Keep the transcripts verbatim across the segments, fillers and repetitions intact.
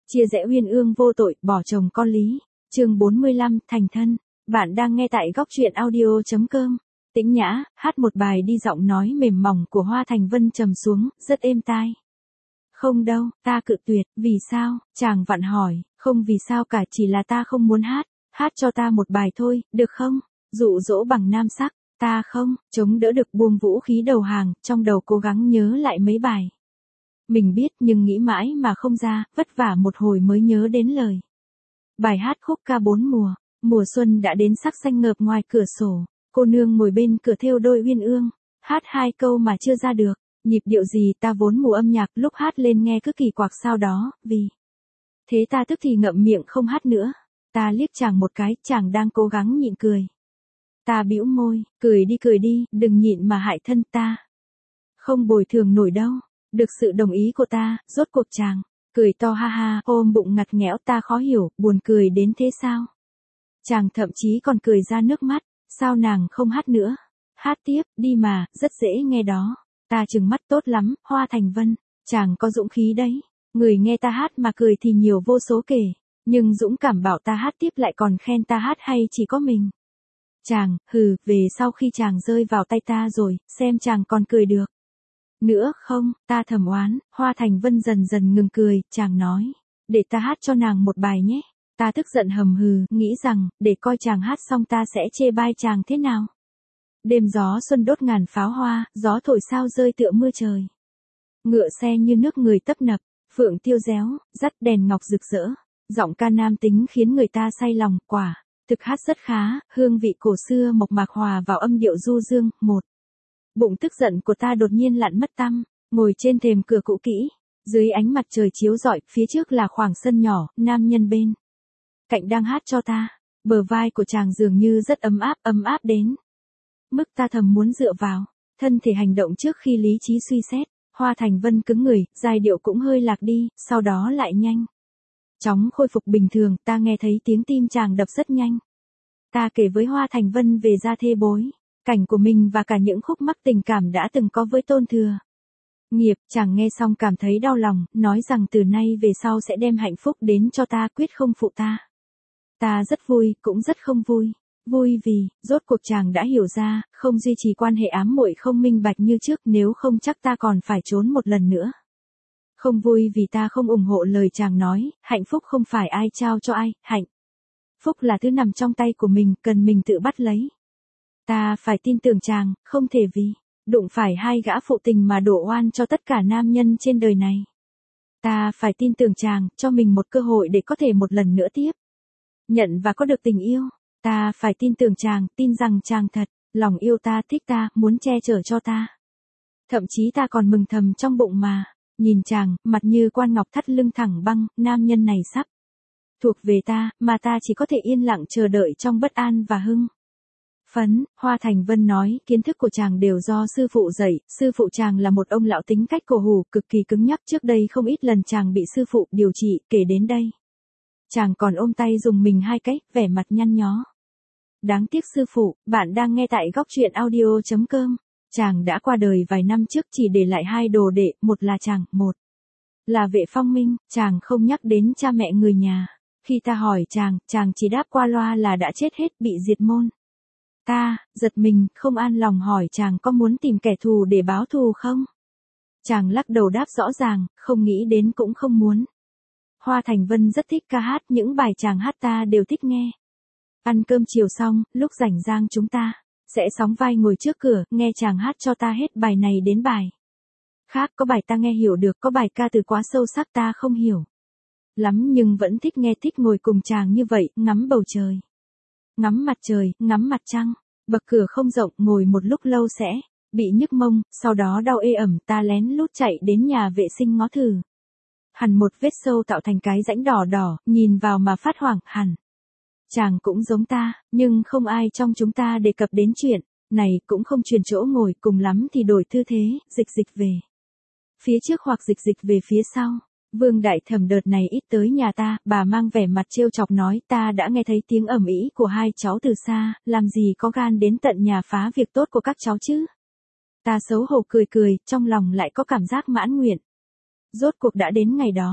Chia rẽ uyên ương vô tội, bỏ chồng con lý. Chương bốn mươi lăm, thành thân. Bạn đang nghe tại góc truyện audio chấm com. Tĩnh Nhã, hát một bài đi, giọng nói mềm mỏng của Hoa Thành Vân trầm xuống, rất êm tai. Không đâu, ta cự tuyệt, vì sao? Chàng vặn hỏi, không vì sao cả, chỉ là ta không muốn hát, hát cho ta một bài thôi, được không? Dụ dỗ bằng nam sắc, ta không, chống đỡ được, buông vũ khí đầu hàng, trong đầu cố gắng nhớ lại mấy bài. Mình biết nhưng nghĩ mãi mà không ra, vất vả một hồi mới nhớ đến lời. Bài hát khúc ca bốn mùa, mùa xuân đã đến, sắc xanh ngợp ngoài cửa sổ, cô nương ngồi bên cửa thêu đôi uyên ương, hát hai câu mà chưa ra được, nhịp điệu gì ta vốn mù âm nhạc, lúc hát lên nghe cứ kỳ quặc sao đó, vì thế ta tức thì ngậm miệng không hát nữa. Ta liếc chàng một cái, chàng đang cố gắng nhịn cười. Ta bĩu môi, cười đi cười đi, đừng nhịn mà hại thân ta. Không bồi thường nổi đâu. Được sự đồng ý của ta, rốt cuộc chàng cười to ha ha, ôm bụng ngặt nghẽo, ta khó hiểu, buồn cười đến thế sao? Chàng thậm chí còn cười ra nước mắt, sao nàng không hát nữa? Hát tiếp, đi mà, rất dễ nghe đó. Ta trừng mắt, tốt lắm, Hoa Thành Vân, chàng có dũng khí đấy. Người nghe ta hát mà cười thì nhiều vô số kể, nhưng dũng cảm bảo ta hát tiếp lại còn khen ta hát hay chỉ có mình. Chàng, hừ, về sau khi chàng rơi vào tay ta rồi, xem chàng còn cười được nữa không? Ta thầm oán. Hoa Thành Vân dần dần ngừng cười, chàng nói, để ta hát cho nàng một bài nhé. Ta tức giận hầm hừ, nghĩ rằng, để coi chàng hát xong ta sẽ chê bai chàng thế nào. Đêm gió xuân đốt ngàn pháo hoa, gió thổi sao rơi tựa mưa trời. Ngựa xe như nước người tấp nập, phượng tiêu réo, dắt đèn ngọc rực rỡ. Giọng ca nam tính khiến người ta say lòng, quả thực hát rất khá, hương vị cổ xưa mộc mạc hòa vào âm điệu du dương. Một bụng tức giận của ta đột nhiên lặn mất tăm, ngồi trên thềm cửa cũ kỹ, dưới ánh mặt trời chiếu rọi, phía trước là khoảng sân nhỏ, nam nhân bên cạnh đang hát cho ta, bờ vai của chàng dường như rất ấm áp, ấm áp đến mức ta thầm muốn dựa vào, thân thể hành động trước khi lý trí suy xét. Hoa Thành Vân cứng người, giai điệu cũng hơi lạc đi, sau đó lại nhanh chóng khôi phục bình thường, ta nghe thấy tiếng tim chàng đập rất nhanh. Ta kể với Hoa Thành Vân về gia thê bối cảnh của mình và cả những khúc mắc tình cảm đã từng có với Tôn Thừa Nghiệp. Chàng nghe xong cảm thấy đau lòng, nói rằng từ nay về sau sẽ đem hạnh phúc đến cho ta, quyết không phụ ta. Ta rất vui, cũng rất không vui. Vui vì, rốt cuộc chàng đã hiểu ra, không duy trì quan hệ ám muội không minh bạch như trước, nếu không chắc ta còn phải trốn một lần nữa. Không vui vì ta không ủng hộ lời chàng nói, hạnh phúc không phải ai trao cho ai, hạnh phúc là thứ nằm trong tay của mình, cần mình tự bắt lấy. Ta phải tin tưởng chàng, không thể vì đụng phải hai gã phụ tình mà đổ oan cho tất cả nam nhân trên đời này. Ta phải tin tưởng chàng, cho mình một cơ hội để có thể một lần nữa tiếp nhận và có được tình yêu. Ta phải tin tưởng chàng, tin rằng chàng thật lòng yêu ta, thích ta, muốn che chở cho ta. Thậm chí ta còn mừng thầm trong bụng mà nhìn chàng, mặt như quan ngọc, thắt lưng thẳng băng, nam nhân này sắp thuộc về ta, mà ta chỉ có thể yên lặng chờ đợi trong bất an và hưng phấn. Hoa Thành Vân nói, kiến thức của chàng đều do sư phụ dạy, sư phụ chàng là một ông lão tính cách cổ hủ, cực kỳ cứng nhắc, trước đây không ít lần chàng bị sư phụ điều trị, kể đến đây chàng còn ôm tay dùng mình hai cái, vẻ mặt nhăn nhó. Đáng tiếc sư phụ, bạn đang nghe tại góc truyện audio chấm com. Chàng đã qua đời vài năm trước, chỉ để lại hai đồ đệ, một là chàng, một là Vệ Phong Minh. Chàng không nhắc đến cha mẹ người nhà. Khi ta hỏi chàng, chàng chỉ đáp qua loa là đã chết hết, bị diệt môn. Ta giật mình, không an lòng hỏi chàng có muốn tìm kẻ thù để báo thù không? Chàng lắc đầu đáp rõ ràng, không nghĩ đến cũng không muốn. Hoa Thành Vân rất thích ca hát, những bài chàng hát ta đều thích nghe. Ăn cơm chiều xong, lúc rảnh rang chúng ta sẽ sóng vai ngồi trước cửa, nghe chàng hát cho ta hết bài này đến bài khác, có bài ta nghe hiểu được, có bài ca từ quá sâu sắc ta không hiểu lắm nhưng vẫn thích nghe, thích ngồi cùng chàng như vậy, ngắm bầu trời, ngắm mặt trời, ngắm mặt trăng. Bậc cửa không rộng, ngồi một lúc lâu sẽ bị nhức mông, sau đó đau ê ẩm, ta lén lút chạy đến nhà vệ sinh ngó thử. Hẳn một vết sâu tạo thành cái rãnh đỏ đỏ, nhìn vào mà phát hoảng. Hẳn chàng cũng giống ta, nhưng không ai trong chúng ta đề cập đến chuyện này, cũng không chuyển chỗ ngồi, cùng lắm thì đổi tư thế, dịch dịch về phía trước hoặc dịch dịch về phía sau. Vương Đại Thẩm đợt này ít tới nhà ta, bà mang vẻ mặt trêu chọc nói, ta đã nghe thấy tiếng ầm ĩ của hai cháu từ xa, làm gì có gan đến tận nhà phá việc tốt của các cháu chứ. Ta xấu hổ cười cười, trong lòng lại có cảm giác mãn nguyện. Rốt cuộc đã đến ngày đó,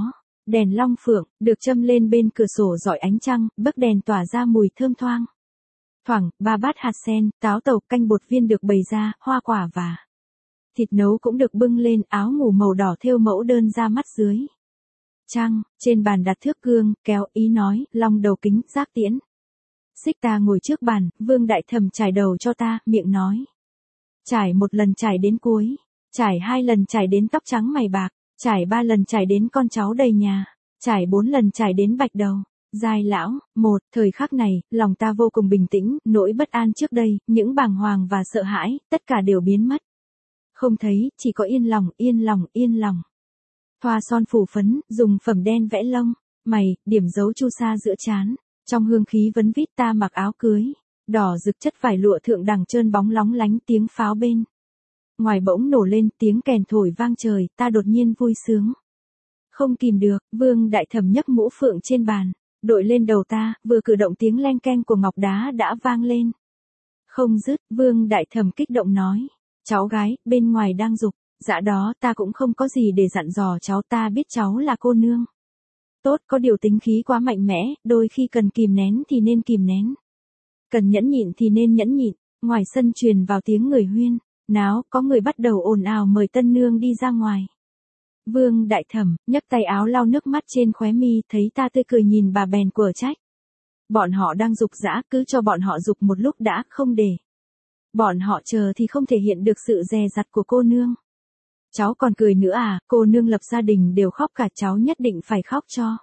Đèn long phượng, được châm lên bên cửa sổ rọi ánh trăng, bấc đèn tỏa ra mùi thơm thoang. Thoảng, ba bát hạt sen, táo tàu, canh bột viên được bày ra, hoa quả và thịt nấu cũng được bưng lên, áo ngủ màu đỏ thêu mẫu đơn ra mắt dưới trăng, trên bàn đặt thước gương, kéo, ý nói, long đầu kính, giác tiễn. Xích ta ngồi trước bàn, Vương Đại Thẩm trải đầu cho ta, miệng nói. Trải một lần trải đến cuối, trải hai lần trải đến tóc trắng mày bạc, trải ba lần trải đến con cháu đầy nhà, trải bốn lần trải đến bạch đầu. Giai lão, một, thời khắc này, lòng ta vô cùng bình tĩnh, nỗi bất an trước đây, những bàng hoàng và sợ hãi, tất cả đều biến mất. Không thấy, chỉ có yên lòng, yên lòng, yên lòng. Thoa son phủ phấn, dùng phẩm đen vẽ lông, mày, điểm dấu chu sa giữa trán. Trong hương khí vấn vít ta mặc áo cưới, đỏ rực chất vải lụa thượng đẳng trơn bóng lóng lánh, tiếng pháo bên ngoài bỗng nổ lên, tiếng kèn thổi vang trời, ta đột nhiên vui sướng. Không kìm được, Vương Đại Thẩm nhấc mũ phượng trên bàn, đội lên đầu ta, vừa cử động tiếng leng keng của ngọc đá đã vang lên. Không dứt, Vương Đại Thẩm kích động nói, cháu gái, bên ngoài đang giục, dạ đó ta cũng không có gì để dặn dò cháu, ta biết cháu là cô nương. Tốt, có điều tính khí quá mạnh mẽ, đôi khi cần kìm nén thì nên kìm nén. Cần nhẫn nhịn thì nên nhẫn nhịn. Ngoài sân truyền vào tiếng người huyên náo, có người bắt đầu ồn ào mời tân nương đi ra ngoài. Vương Đại Thẩm nhấc tay áo lau nước mắt trên khóe mi, thấy ta tươi cười nhìn bà bèn của trách. Bọn họ đang dục dã, cứ cho bọn họ dục một lúc đã, không để bọn họ chờ thì không thể hiện được sự dè dặt của cô nương. Cháu còn cười nữa à, cô nương lập gia đình đều khóc cả, cháu nhất định phải khóc cho.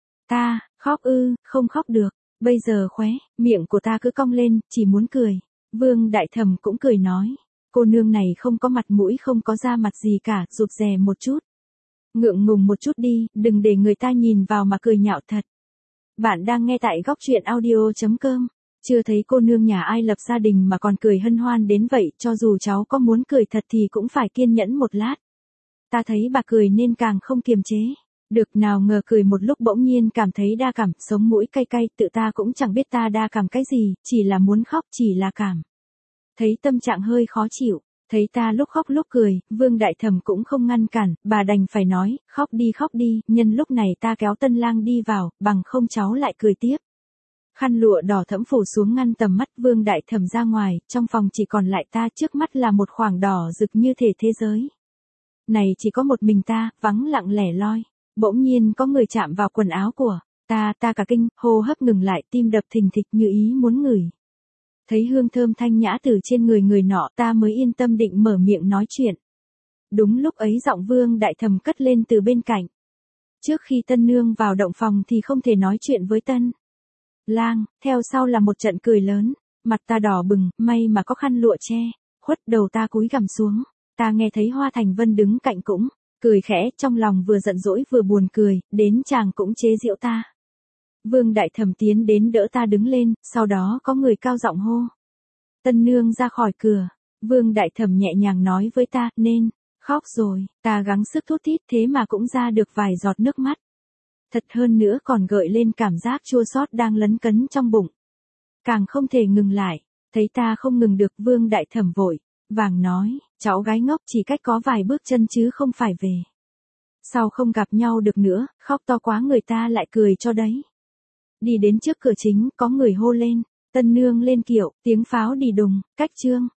Ta, khóc ư, không khóc được, bây giờ khóe, miệng của ta cứ cong lên, chỉ muốn cười. Vương Đại Thẩm cũng cười nói, cô nương này không có mặt mũi, không có da mặt gì cả, rụt rè một chút. Ngượng ngùng một chút đi, đừng để người ta nhìn vào mà cười nhạo thật. Bạn đang nghe tại góc truyện audio chấm com. Chưa thấy cô nương nhà ai lập gia đình mà còn cười hân hoan đến vậy, cho dù cháu có muốn cười thật thì cũng phải kiên nhẫn một lát. Ta thấy bà cười nên càng không kiềm chế. Được, nào ngờ cười một lúc bỗng nhiên cảm thấy đa cảm, sống mũi cay cay, tự ta cũng chẳng biết ta đa cảm cái gì, chỉ là muốn khóc, chỉ là cảm. Thấy tâm trạng hơi khó chịu, thấy ta lúc khóc lúc cười, Vương Đại Thẩm cũng không ngăn cản, bà đành phải nói, khóc đi khóc đi, nhân lúc này ta kéo tân lang đi vào, bằng không cháu lại cười tiếp. Khăn lụa đỏ thẫm phủ xuống ngăn tầm mắt Vương Đại Thẩm ra ngoài, trong phòng chỉ còn lại ta, trước mắt là một khoảng đỏ rực như thể thế giới này chỉ có một mình ta, vắng lặng lẻ loi. Bỗng nhiên có người chạm vào quần áo của ta, ta cả kinh, hô hấp ngừng lại, tim đập thình thịch như ý muốn ngửi. Thấy hương thơm thanh nhã từ trên người người nọ, ta mới yên tâm định mở miệng nói chuyện. Đúng lúc ấy giọng Vương Đại Thẩm cất lên từ bên cạnh. Trước khi tân nương vào động phòng thì không thể nói chuyện với tân lang, theo sau là một trận cười lớn, mặt ta đỏ bừng, may mà có khăn lụa che, khuất đầu ta cúi gằm xuống, ta nghe thấy Hoa Thành Vân đứng cạnh cũng cười khẽ, trong lòng vừa giận dỗi vừa buồn cười, đến chàng cũng chế giễu ta. Vương Đại Thẩm tiến đến đỡ ta đứng lên, sau đó có người cao giọng hô. Tân nương ra khỏi cửa, Vương Đại Thẩm nhẹ nhàng nói với ta, nên khóc rồi, ta gắng sức thút thít thế mà cũng ra được vài giọt nước mắt. Thật hơn nữa còn gợi lên cảm giác chua xót đang lấn cấn trong bụng. Càng không thể ngừng lại, thấy ta không ngừng được, Vương Đại Thẩm vội vàng nói, cháu gái ngốc, chỉ cách có vài bước chân chứ không phải về sau không gặp nhau được nữa, khóc to quá người ta lại cười cho đấy. Đi đến trước cửa chính, có người hô lên, tân nương lên kiệu, tiếng pháo đi đùng, cách trương.